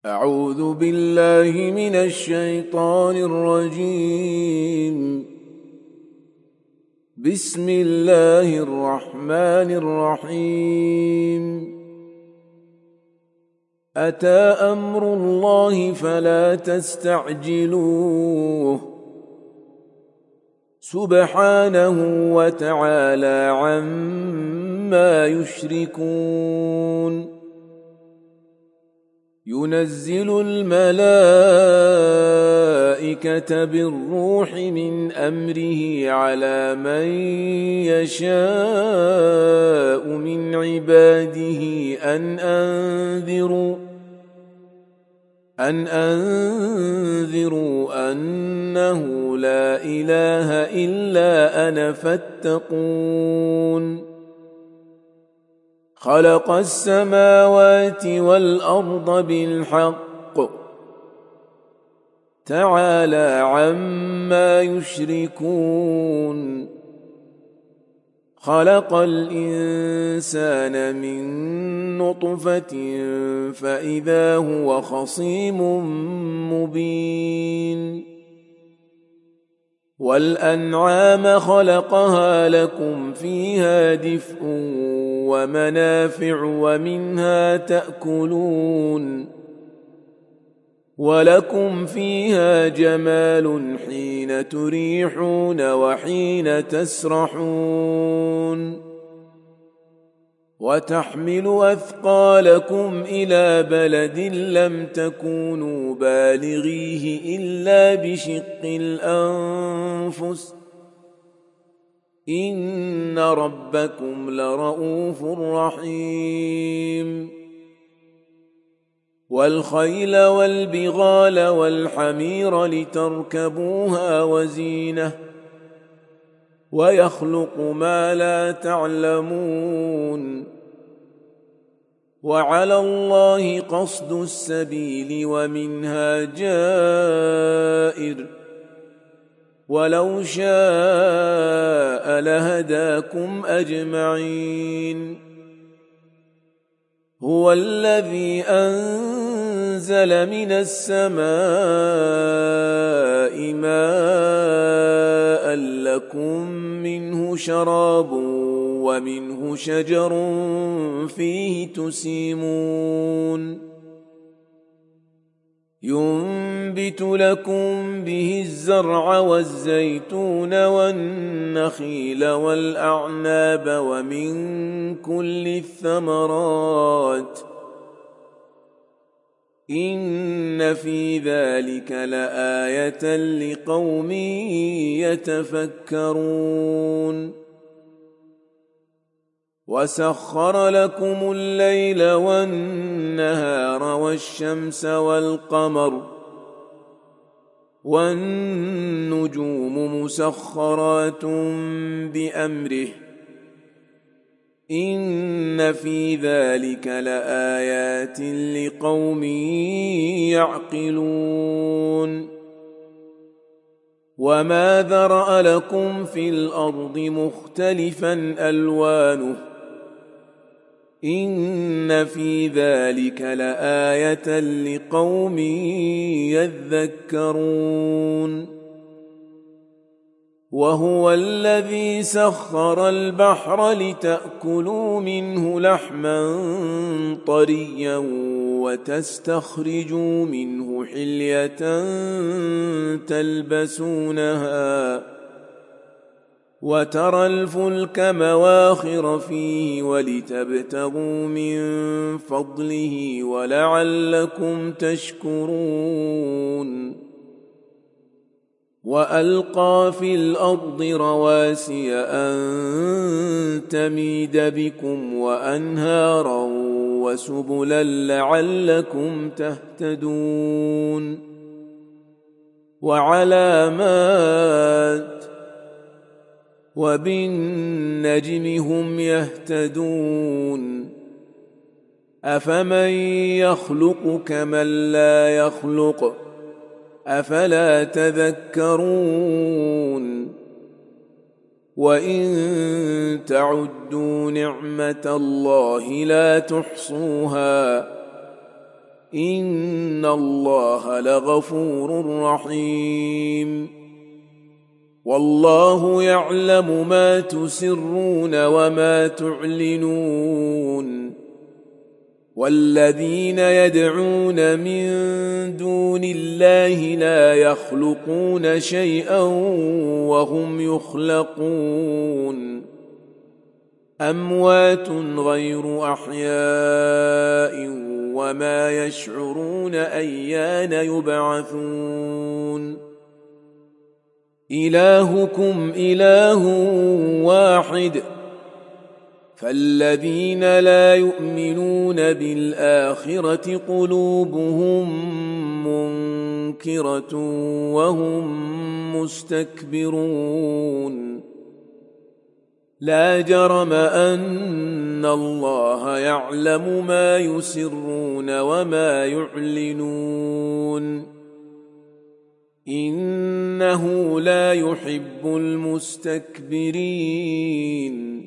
أعوذ بالله من الشيطان الرجيم. بسم الله الرحمن الرحيم. أتى أمر الله فلا تستعجلوه سبحانه وتعالى عما يشركون. ينزل الملائكة بالروح من أمره على من يشاء من عباده أن أنذروا أنه لا إله إلا أنا فاتقون. خلق السماوات والأرض بالحق تعالى عما يشركون. خلق الإنسان من نطفة فإذا هو خصيم مبين. والأنعام خلقها لكم فيها دفء ومنافع ومنها تأكلون. ولكم فيها جمال حين تريحون وحين تسرحون. وتحمل أثقالكم إلى بلد لم تكونوا بالغيه إلا بشق الأنفس إن ربكم لرؤوف رحيم. والخيل والبغال والحمير لتركبوها وزينة ويخلق ما لا تعلمون. وعلى الله قصد السبيل ومنها جائر ولو شاء لهداكم أجمعين. هو الذي أنزل من السماء ماء لكم منه شراب ومنه شجر فيه تسيمون. ينبت لكم به الزرع والزيتون والنخيل والأعناب ومن كل الثمرات إن في ذلك لآية لقوم يتفكرون. وسخر لكم الليل والنهار والشمس والقمر والنجوم مسخرات بأمره إن في ذلك لآيات لقوم يعقلون. وما ذرأ لكم في الأرض مختلفا ألوانه إن في ذلك لآية لقوم يذكرون. وهو الذي سخر البحر لتأكلوا منه لحما طريا وتستخرجوا منه حلية تلبسونها وترى الفلك مواخر فيه ولتبتغوا من فضله ولعلكم تشكرون. وألقى في الأرض رواسي أن تميد بكم وأنهارا وسبلا لعلكم تهتدون. وعلامات وبالنجم هم يهتدون. أفمن يخلق كمن لا يخلق أفلا تذكرون. وإن تعدوا نعمة الله لا تحصوها إن الله لغفور رحيم والله يعلم ما تسرون وما تعلنون والذين يدعون من دون الله لا يخلقون شيئا وهم يخلقون أموات غير أحياء وما يشعرون أيان يبعثون إلهكم إله واحد فالذين لا يؤمنون بالآخرة قلوبهم منكرة وهم مستكبرون لا جرم أن الله يعلم ما يسرون وما يعلنون إنه لا يحب المستكبرين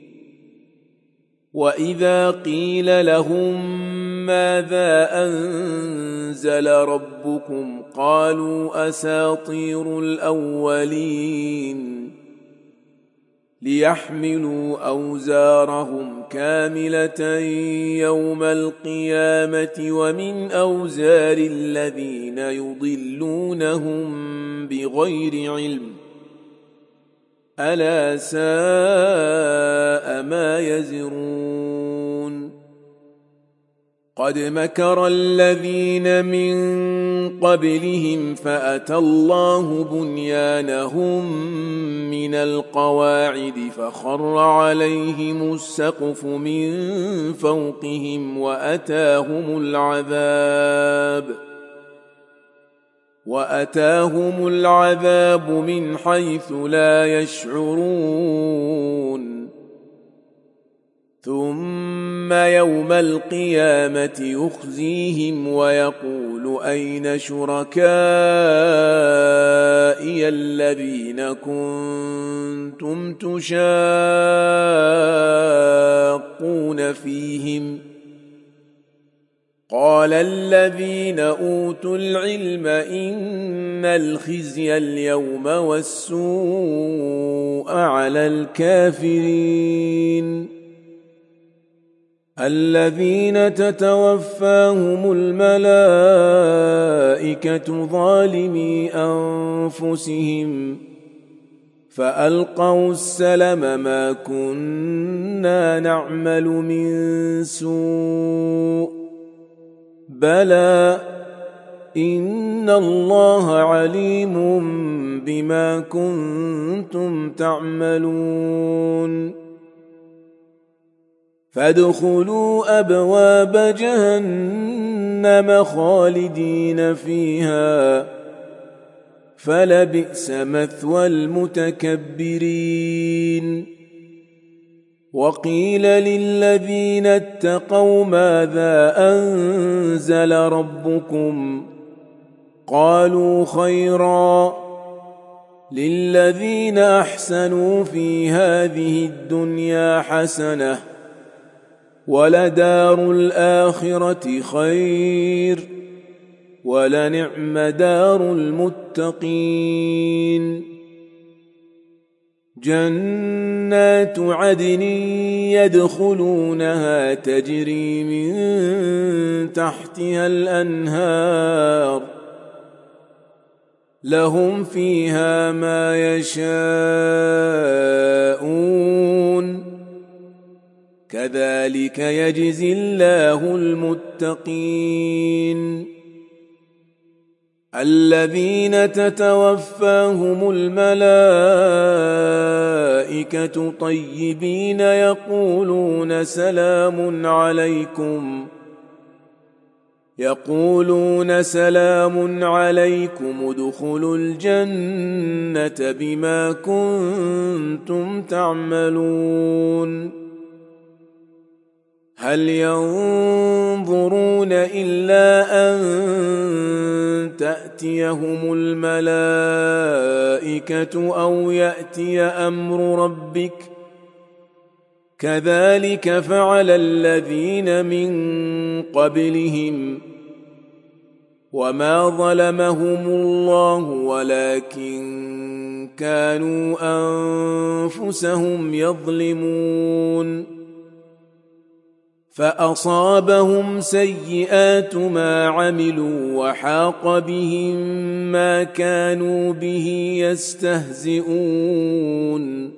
وإذا قيل لهم ماذا أنزل ربكم قالوا أساطير الأولين ليحملوا أوزارهم كاملة يوم القيامة ومن أوزار الذين يضلونهم بغير علم ألا ساء ما يزرون قد مكر الذين من قبلهم فأتى الله بنيانهم من القواعد فخر عليهم السقف من فوقهم وأتاهم العذاب من حيث لا يشعرون ثم يوم القيامة يخزيهم ويقول أين شركائي الذين كنتم تشاقون فيهم قال الذين أوتوا العلم إن الخزي اليوم والسوء على الكافرين الذين تتوفاهم الملائكة ظالمي أنفسهم فألقوا السلم ما كنا نعمل من سوء بلى إن الله عليم بما كنتم تعملون فادخلوا أبواب جهنم خالدين فيها فلبئس مثوى المتكبرين وقيل للذين اتقوا ماذا أنزل ربكم قالوا خيرا للذين أحسنوا في هذه الدنيا حسنة ولدار الآخرة خير ولنعم دار المتقين جنات عدن يدخلونها تجري من تحتها الأنهار لهم فيها ما يشاءون كذلك يجزي الله المتقين الذين تتوفاهم الملائكة طيبين يقولون سلام عليكم ادخلوا الجنة بما كنتم تعملون هل ينظرون إلا أن تأتيهم الملائكة أو يأتي أمر ربك كذلك فعل الذين من قبلهم وما ظلمهم الله ولكن كانوا أنفسهم يظلمون فأصابهم سيئات ما عملوا وحاق بهم ما كانوا به يستهزئون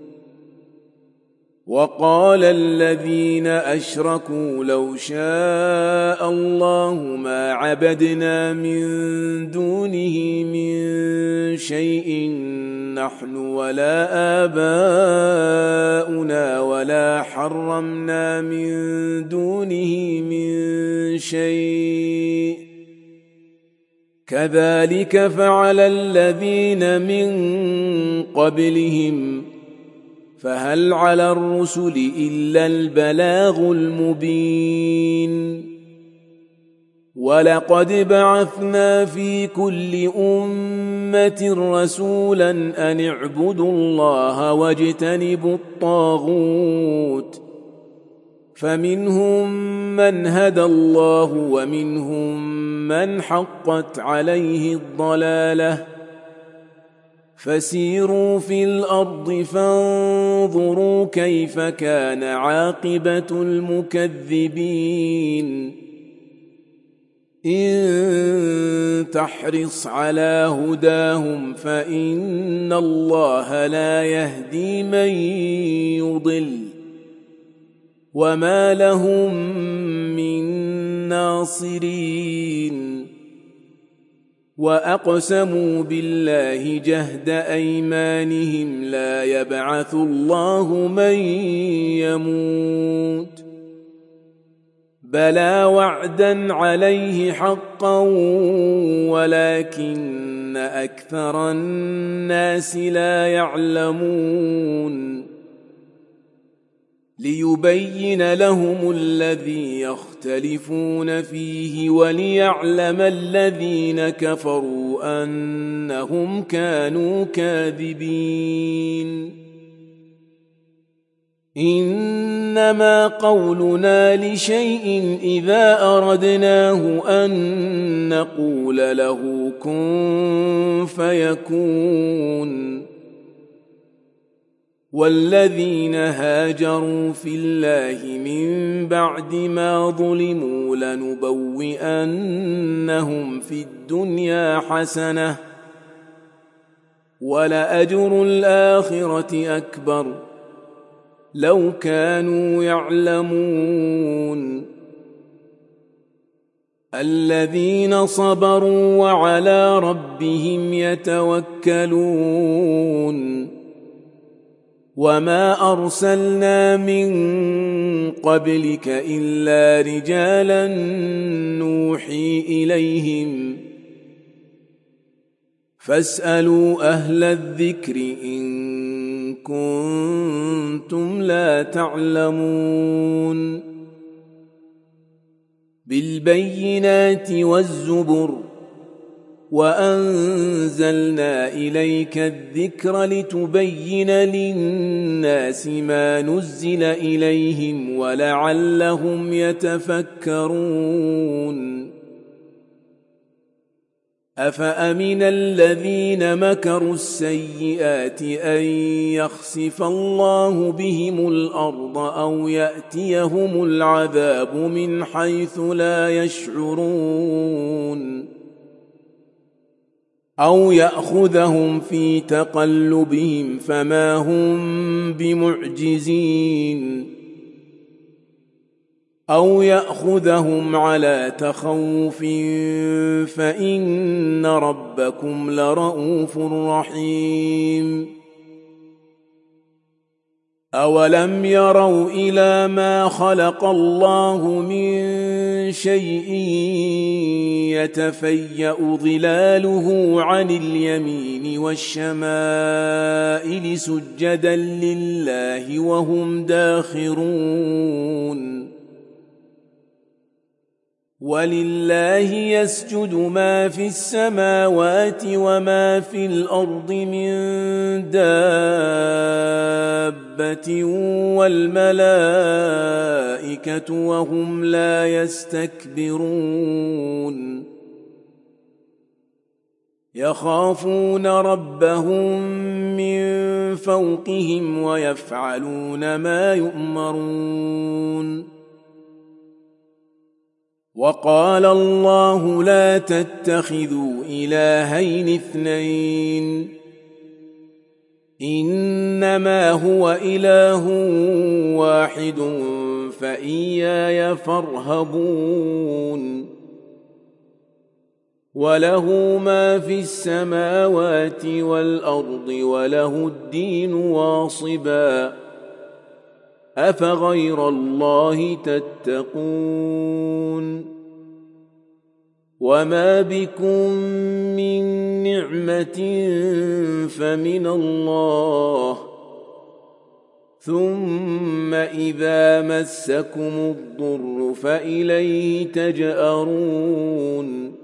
وقال الذين أشركوا لو شاء الله ما عبدنا من دونه من شيء نحن ولا آباؤنا ولا حرمنا من دونه من شيء كذلك فعل الذين من قبلهم فهل على الرسل إلا البلاغ المبين ولقد بعثنا في كل أمة رسولا أن اعبدوا الله واجتنبوا الطاغوت فمنهم من هدى الله ومنهم من حقت عليه الضلالة فسيروا في الأرض فانظروا كيف كان عاقبة المكذبين إن تحرص على هداهم فإن الله لا يهدي من يضل وما لهم من ناصرين وأقسموا بالله جهد أيمانهم لا يبعث الله من يموت بلى وعدا عليه حقا ولكن أكثر الناس لا يعلمون ليبين لهم الذي يختلفون فيه وليعلم الذين كفروا أنهم كانوا كاذبين إنما قولنا لشيء إذا أردناه أن نقول له كن فيكون والذين هاجروا في الله من بعد ما ظلموا لنبوئنهم في الدنيا حسنة ولأجر الآخرة أكبر لو كانوا يعلمون الذين صبروا وعلى ربهم يتوكلون وما أرسلنا من قبلك إلا رجالا نوحي إليهم فاسألوا أهل الذكر إن كنتم لا تعلمون بالبينات والزبر وأنزلنا إليك الذكر لتبين للناس ما نزل إليهم ولعلهم يتفكرون أفأمن الذين مكروا السيئات أن يخسف الله بهم الأرض أو يأتيهم العذاب من حيث لا يشعرون أو يأخذهم في تقلبهم فما هم بمعجزين أو يأخذهم على تخوف فإن ربكم لرؤوف رحيم أولم يروا إلى ما خلق الله من شيء يتفيأ ظلاله عن اليمين والشمائل سجدا لله وهم داخرون ولله يسجد ما في السماوات وما في الأرض من دابة والملائكة وهم لا يستكبرون يخافون ربهم من فوقهم ويفعلون ما يؤمرون. وقال الله لا تتخذوا إلهين اثنين إنما هو إله واحد فإياي فارهبون. وله ما في السماوات والأرض وله الدين واصبا أفغير الله تتقون. وما بكم من نعمة فمن الله ثم إذا مسكم الضر فإليه تجأرون.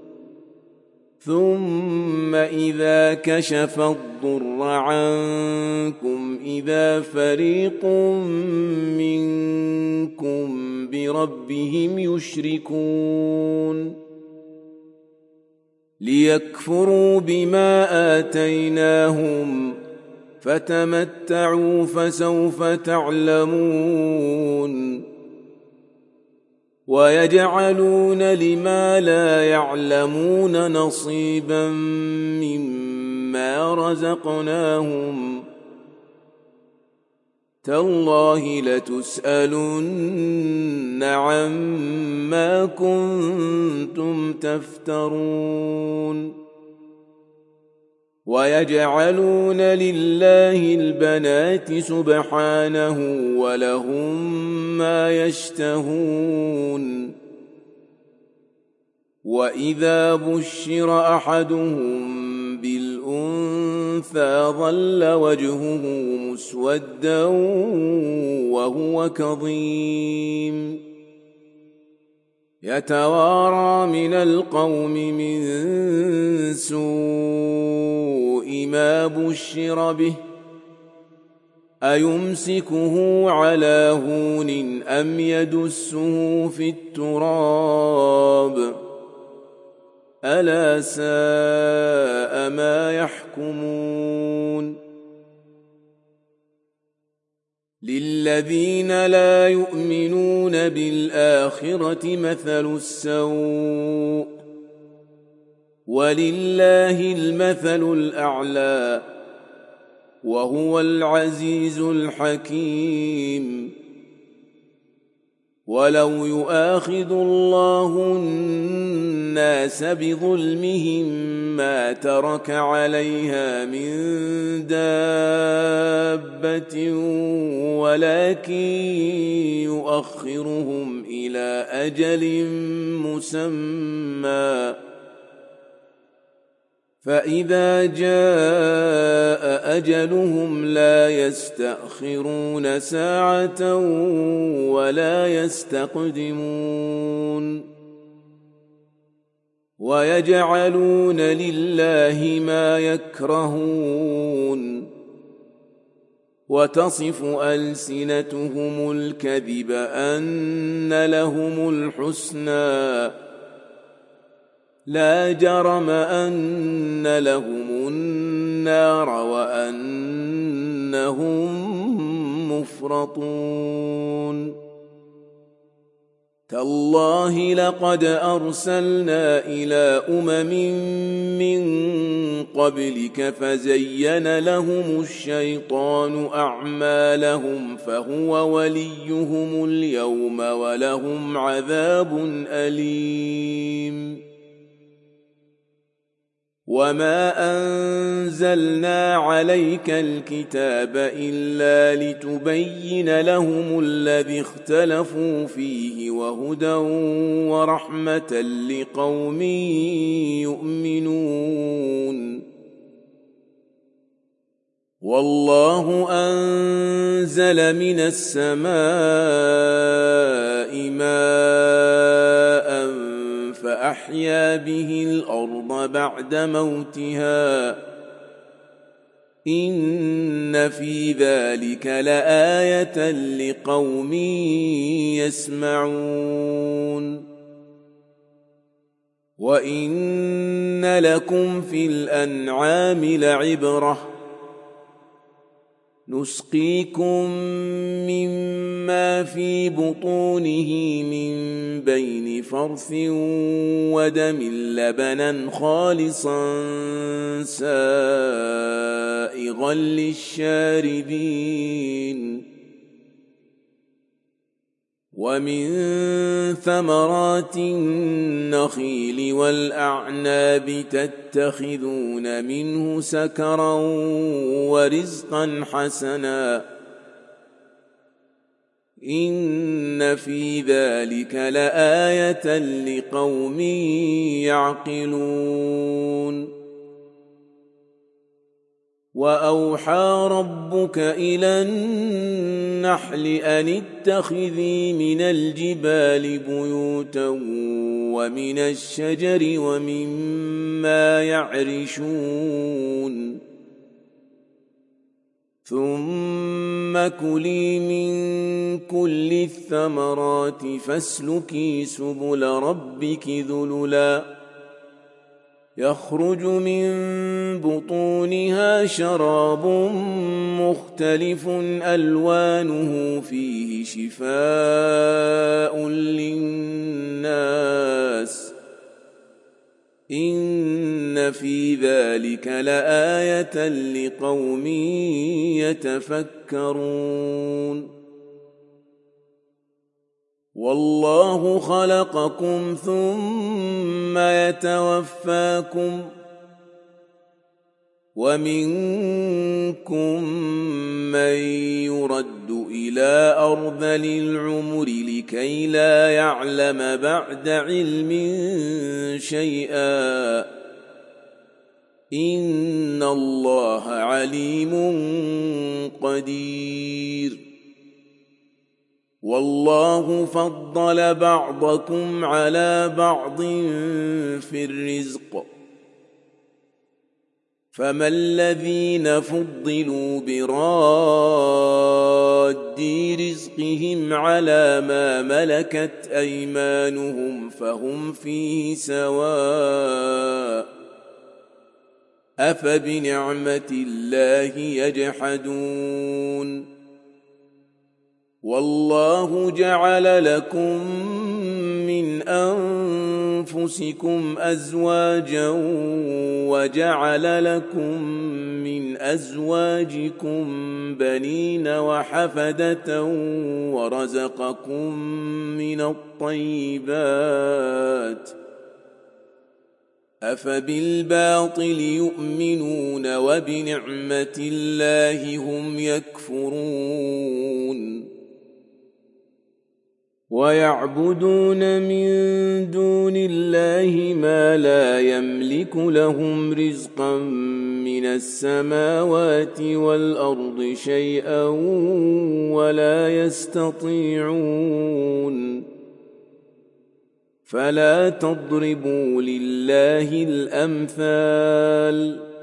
ثم إذا كشف الضر عنكم إذا فريق منكم بربهم يشركون. ليكفروا بما آتيناهم فتمتعوا فسوف تعلمون. ويجعلون لما لا يعلمون نصيبا مما رزقناهم تالله لتسألن عما كنتم تفترون. ويجعلون لله البنات سبحانه ولهم ما يشتهون. وإذا بشر أحدهم بالأنثى ظل وجهه مسودا وهو كظيم يتوارى من القوم من سوء ما بشر به أيمسكه على هون أم يدسه في التراب ألا ساء ما يحكمون. للذين لا يؤمنون بالآخرة مثل السوء ولله المثل الأعلى وهو العزيز الحكيم. ولو يؤاخذ الله الناس بظلمهم ما ترك عليها من دابة ولكن يؤخرهم إلى أجل مسمى فإذا جاء أجلهم لا يستأخرون ساعة ولا يستقدمون. ويجعلون لله ما يكرهون وتصف ألسنتهم الكذب أن لهم الحسنى لا جرم أن لهم النار وأنهم مفرطون. تالله لقد أرسلنا إلى من قبلك فزين لهم الشيطان أعمالهم فهو وليهم اليوم ولهم عذاب أليم. وما أنزلنا عليك الكتاب إلا لتبين لهم الذي اختلفوا فيه وهدى ورحمة لقوم يؤمنون. والله أنزل من السماء ماء فأحيا به الأرض بعد موتها إن في ذلك لآية لقوم يسمعون. وإن لكم في الأنعام لعبرة نسقيكم مما في بطونه من بين فرث ودم لبنا خالصا سائغا للشاربين ومن ثمرات النخيل والأعناب تتخذون منه سكرا ورزقا حسنا إن في ذلك لآية لقوم يعقلون وأوحى ربك إلى النحل أن اتخذي من الجبال بيوتا ومن الشجر ومما يعرشون ثم كلي من كل الثمرات فاسلكي سبل ربك ذللا يخرج من بطونها شراب مختلف ألوانه فيه شفاء للناس إن في ذلك لآية لقوم يتفكرون والله خلقكم ثم يتوفاكم ومنكم من يرد إلى أرذل العمر لكي لا يعلم بعد علم شيئا إن الله عليم قدير والله فضل بعضكم على بعض في الرزق فما الذين فضلوا براد رزقهم على ما ملكت أيمانهم فهم فيه سواء أفبنعمة الله يجحدون والله جعل لكم من أنفسكم أزواجا وجعل لكم من أزواجكم بنين وحفدة ورزقكم من الطيبات أفبالباطل يؤمنون وبنعمة الله هم يكفرون ويعبدون من دون الله ما لا يملك لهم رزقا من السماوات والأرض شيئا ولا يستطيعون فلا تضربوا لله الأمثال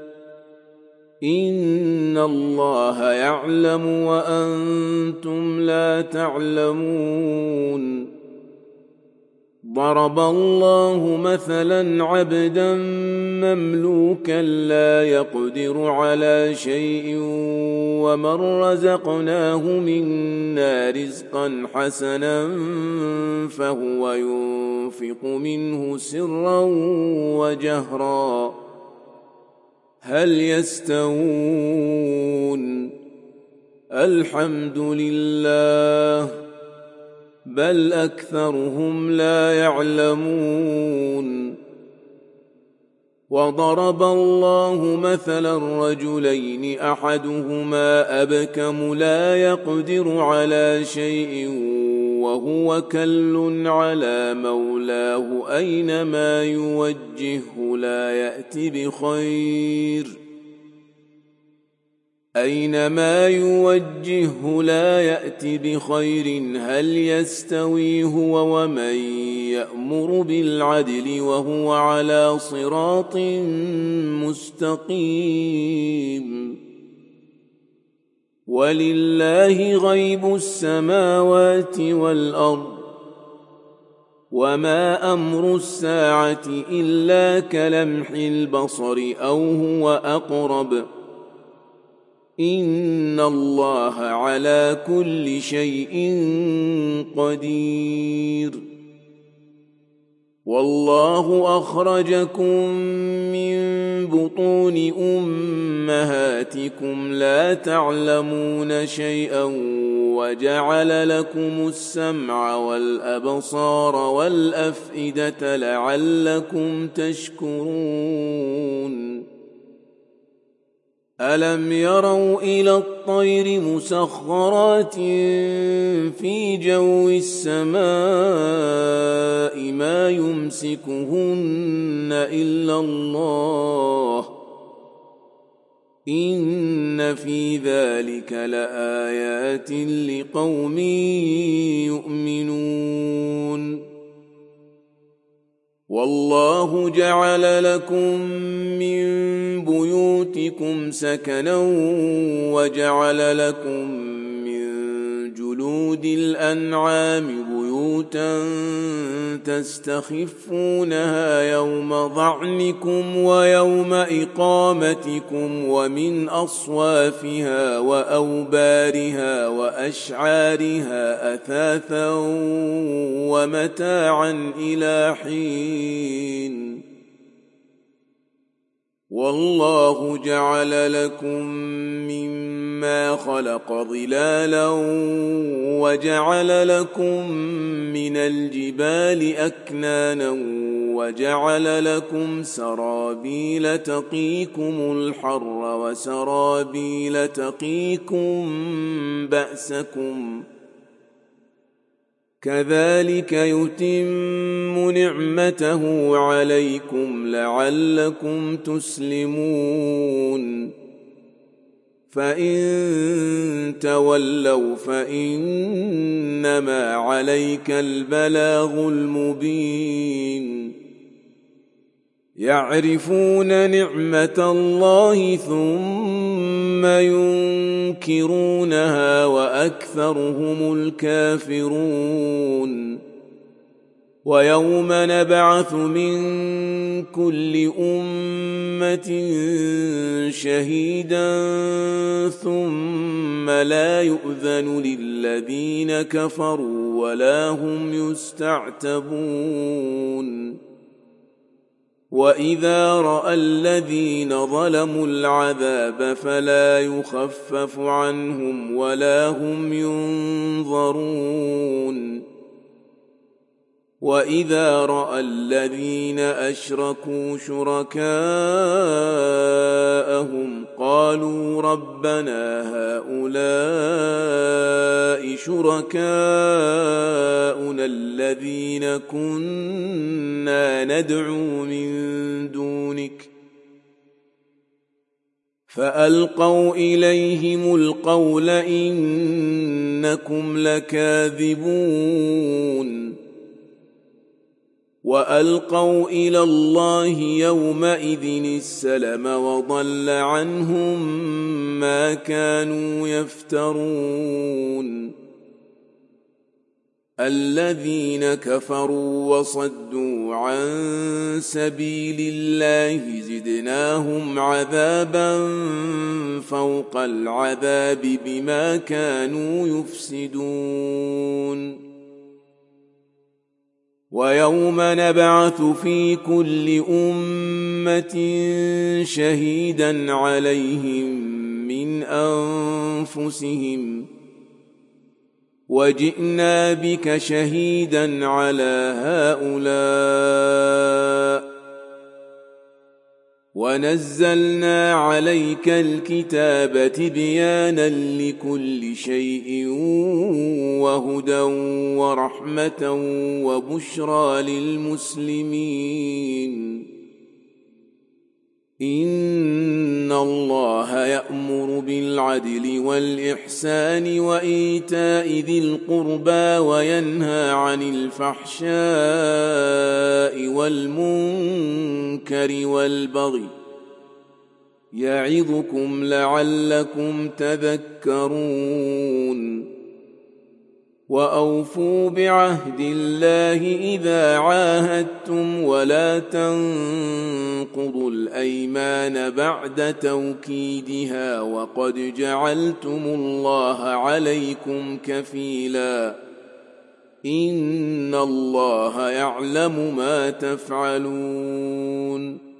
إن الله يعلم وأنتم لا تعلمون ضرب الله مثلا عبدا مملوكا لا يقدر على شيء ومن رزقناه منا رزقا حسنا فهو ينفق منه سرا وجهرا هل يستوون الحمد لله بل أكثرهم لا يعلمون وضرب الله مثلا رجلين أحدهما أبكم لا يقدر على شيء وهو كل على مولاه أينما يوجهه لا يأت بخير هل يستوي هو ومن يأمر بالعدل وهو على صراط مستقيم ولله غيب السماوات والأرض وما أمر الساعة إلا كلمح البصر أو هو أقرب إن الله على كل شيء قدير والله أخرجكم من بطون أمهاتكم لا تعلمون شيئا وجعل لكم السمع والأبصار والأفئدة لعلكم تشكرون ألم يروا إلى الطير مسخرات في جو السماء ما يمسكهن إلا الله إن في ذلك لآيات لقوم يؤمنون والله جعل لكم من بيوتكم سكنا وجعل لكم من جلود الأنعام بيوتا تستخفونها يوم ظعنكم ويوم إقامتكم ومن أصوافها وأوبارها وأشعارها أثاثا ومتاعا إلى حين والله جعل لكم مما خلق ظلالا وجعل لكم من الجبال أكنانا وجعل لكم سرابيل تقيكم الحر وسرابيل تقيكم بأسكم كذلك يتم نعمته عليكم لعلكم تسلمون فإن تولوا فإنما عليك البلاغ المبين يعرفون نعمة الله ثم ينكرونها وأكثرهم الكافرون ويوم نبعث من كل أمة شهيدا ثم لا يؤذن للذين كفروا ولا هم يستعتبون وإذا رأى الذين ظلموا العذاب فلا يخفف عنهم ولا هم ينظرون وإذا رأى الذين أشركوا شركاءهم قالوا ربنا هؤلاء شركاؤنا الذين كنا ندعو من دونك فألقوا إليهم القول إنكم لكاذبون وألقوا إلى الله يومئذ السلم وضل عنهم ما كانوا يفترون الذين كفروا وصدوا عن سبيل الله زدناهم عذابا فوق العذاب بما كانوا يفسدون ويوم نبعث في كل أمة شهيدا عليهم من أنفسهم وجئنا بك شهيدا على هؤلاء ونزلنا عليك الكتاب تبيانا لكل شيء وهدى ورحمة وبشرى للمسلمين إن الله يأمر بالعدل والإحسان وإيتاء ذي القربى وينهى عن الفحشاء والمنكر والبغي يعظكم لعلكم تذكرون وأوفوا بعهد الله إذا عاهدتم ولا تنقضوا الأيمان بعد توكيدها وقد جعلتم الله عليكم كفيلا إن الله يعلم ما تفعلون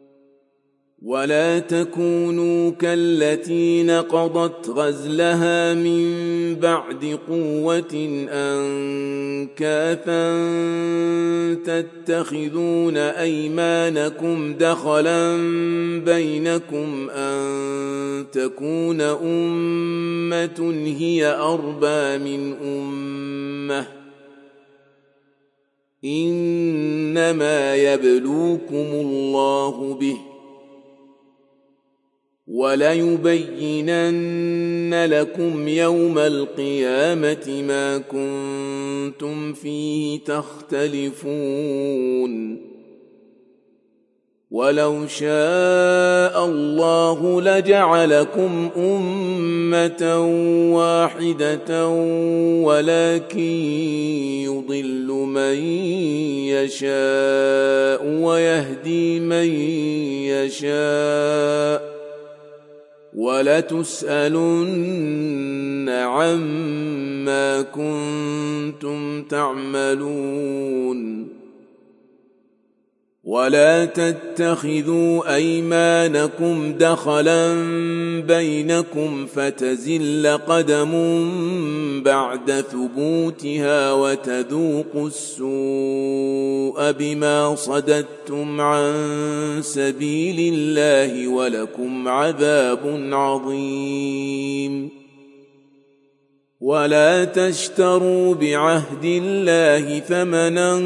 ولا تكونوا كالتي نقضت غزلها من بعد قوة أنكاثا تتخذون أيمانكم دخلا بينكم أن تكون أمة هي أربى من أمة إنما يبلوكم الله به وليبينن لكم يوم القيامة ما كنتم فيه تختلفون ولو شاء الله لجعلكم أمة واحدة ولكن يضل من يشاء ويهدي من يشاء ولتسألن عما كنتم تعملون ولا تتخذوا أيمانكم دخلا بينكم فتزل قدم بعد ثبوتها وتذوقوا السوء بما صددتم عن سبيل الله ولكم عذاب عظيم ولا تشتروا بعهد الله ثمنا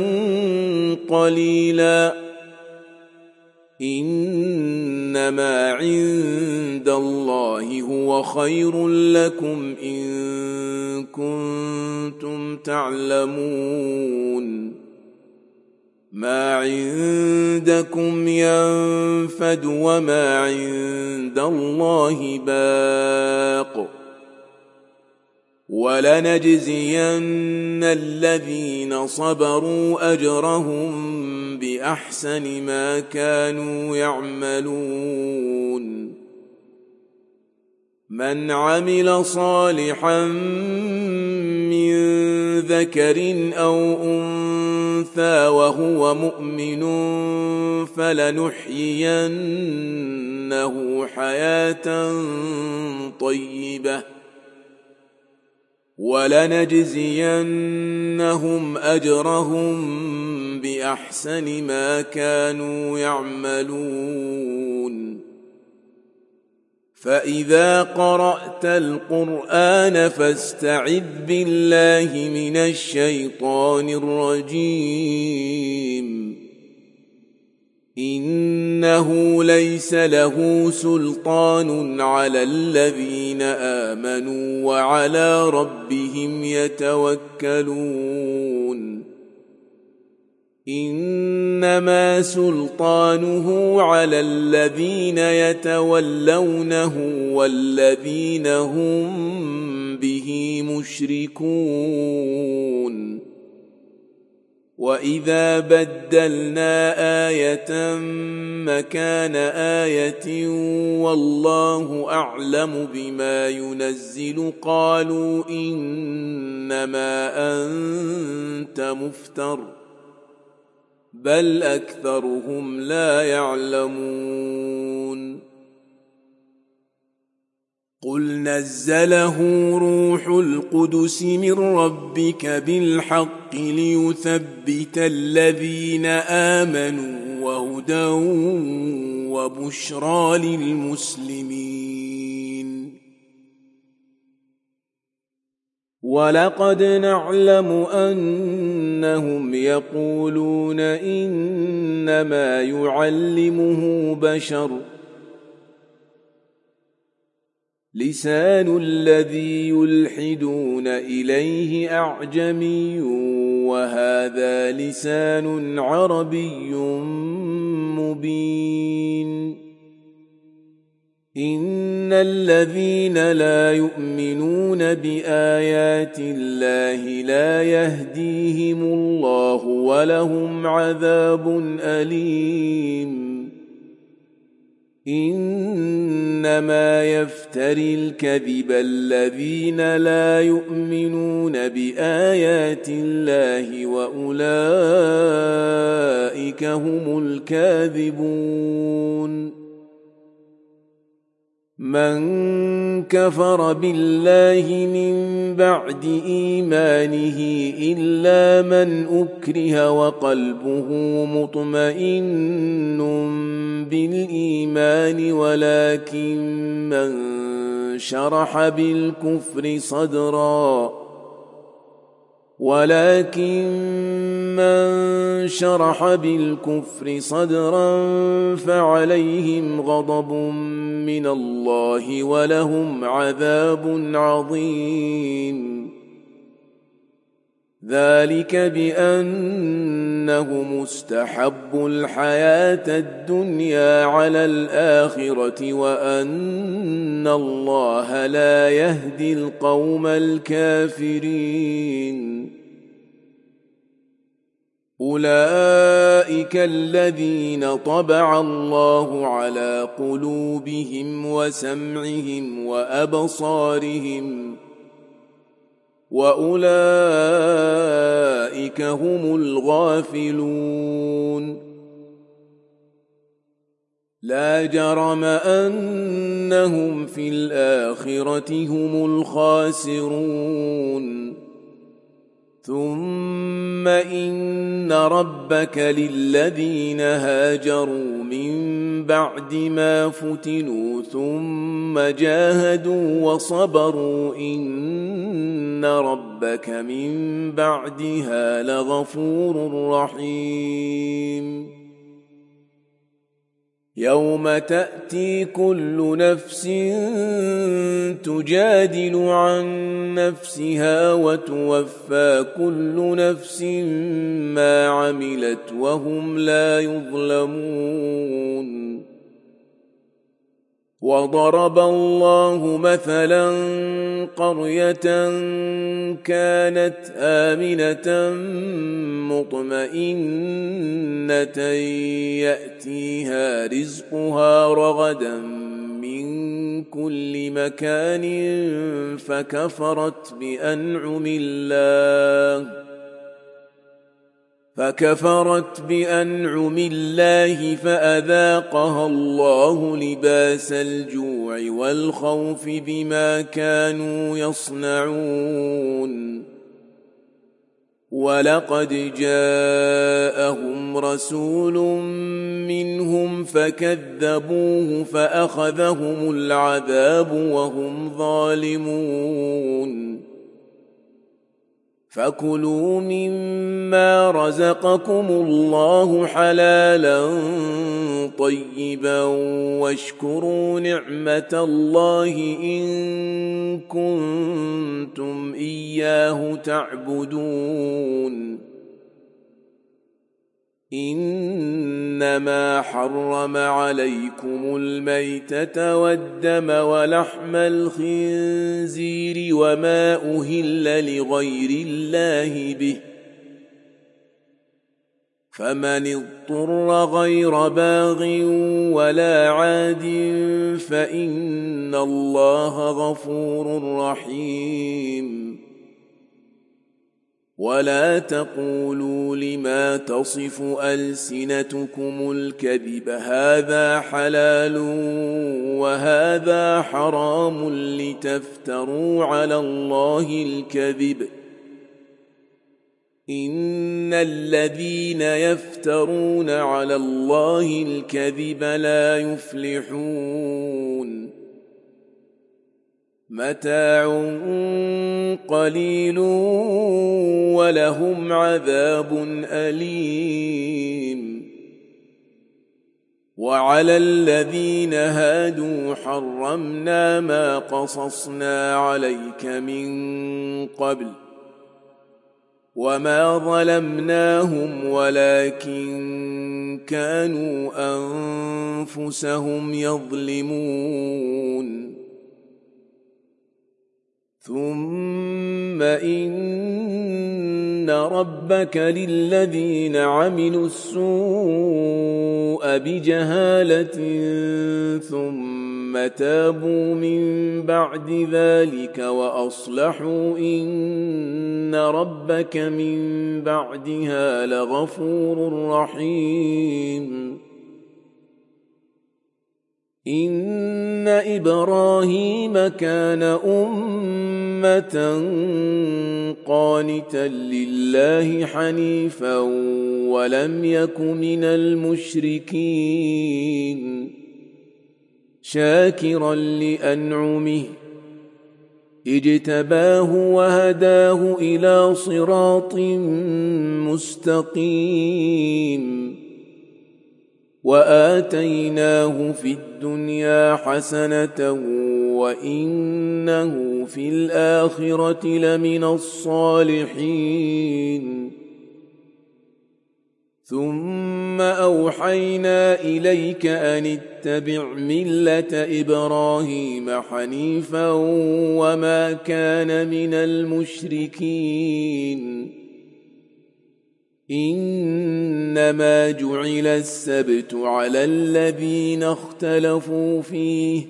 قليلا إنما عند الله هو خير لكم إن كنتم تعلمون ما عندكم ينفد وما عند الله باق ولنجزين الذين صبروا أجرهم بأحسن ما كانوا يعملون من عمل صالحا من ذكر أو أنثى وهو مؤمن فلنحيينه حياة طيبة ولنجزينهم أجرهم بأحسن ما كانوا يعملون فإذا قرأت القرآن فاستعذ بالله من الشيطان الرجيم إنه ليس له سلطان على الذين آمنوا وعلى ربهم يتوكلون إنما سلطانه على الذين يتولونه والذين هم به مشركون وإذا بدلنا آية مكان آية والله أعلم بما ينزل قالوا إنما أنت مفتر بل أكثرهم لا يعلمون قل نزله روح القدس من ربك بالحق ليثبت الذين آمنوا وهدى وبشرى للمسلمين ولقد نعلم أنهم يقولون إنما يعلمه بشر لسان الذي يلحدون إليه أعجمي وهذا لسان عربي مبين إن الذين لا يؤمنون بآيات الله لا يهديهم الله ولهم عذاب أليم إنما يفتري الكذب الذين لا يؤمنون بآيات الله وأولئك هم الكاذبون من كفر بالله من بعد إيمانه إلا من أكره وقلبه مطمئن بالإيمان ولكن من شرح بالكفر صدرا فعليهم غضب من الله ولهم عذاب عظيم ذلك بأنه مستحب الحياة الدنيا على الآخرة وأن الله لا يهدي القوم الكافرين أولئك الذين طبع الله على قلوبهم وسمعهم وأبصارهم وأولئك هم الغافلون لا جرم أنهم في الآخرة هم الخاسرون ثم إن ربك للذين هاجروا من بعد ما فتنوا ثم جاهدوا وصبروا إن ربك من بعدها لغفور رحيم يوم تأتي كل نفس تجادل عن نفسها وتوفى كل نفس ما عملت وهم لا يظلمون وضرب الله مثلا قرية كانت آمنة مطمئنة يأتيها رزقها رغدا من كل مكان فكفرت بأنعم الله فأذاقها الله لباس الجوع والخوف بما كانوا يصنعون ولقد جاءهم رسول منهم فكذبوه فأخذهم العذاب وهم ظالمون فكلوا مما رزقكم الله حلالا طيبا واشكروا نعمة الله إن كنتم إياه تعبدون إنما حرم عليكم الميتة والدم ولحم الخنزير وما أهل لغير الله به فمن اضطر غير باغ ولا عاد فإن الله غفور رحيم ولا تقولوا لما تصف ألسنتكم الكذب هذا حلال وهذا حرام لتفتروا على الله الكذب إن الذين يفترون على الله الكذب لا يفلحون متاع قليل ولهم عذاب أليم وعلى الذين هادوا حرمنا ما قصصنا عليك من قبل وما ظلمناهم ولكن كانوا أنفسهم يظلمون ثم إن ربك للذين عملوا السوء بجهالة ثم تابوا من بعد ذلك وأصلحوا إن ربك من بعدها لغفور رحيم إن إبراهيم كان أمة قانتا لله حنيفا ولم يك من المشركين شاكرا لأنعمه اجتباه وهداه إلى صراط مستقيم وآتيناه في الدنيا حسنة وإنه في الآخرة لمن الصالحين ثم أوحينا إليك أن اتبع ملة إبراهيم حنيفا وما كان من المشركين إنما جعل السبت على الذين اختلفوا فيه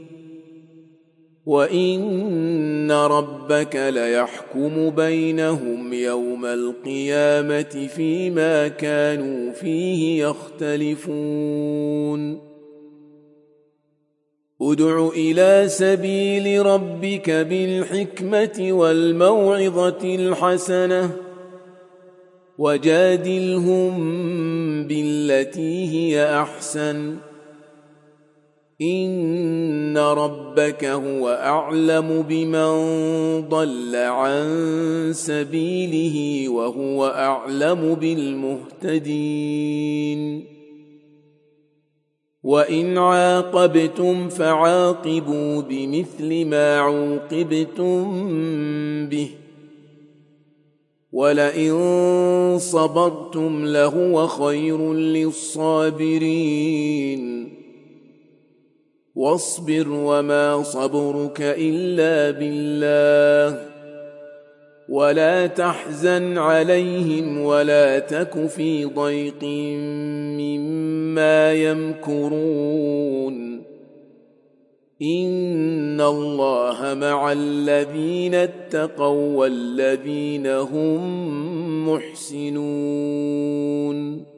وإن ربك ليحكم بينهم يوم القيامة فيما كانوا فيه يختلفون ادع إلى سبيل ربك بالحكمة والموعظة الحسنة وجادلهم بالتي هي أحسن إن ربك هو أعلم بمن ضل عن سبيله وهو أعلم بالمهتدين وإن عاقبتم فعاقبوا بمثل ما عوقبتم به ولئن صبرتم لهو خير للصابرين واصبر وما صبرك إلا بالله ولا تحزن عليهم ولا تك في ضيق مما يمكرون إن الله مع الذين اتقوا والذين هم محسنون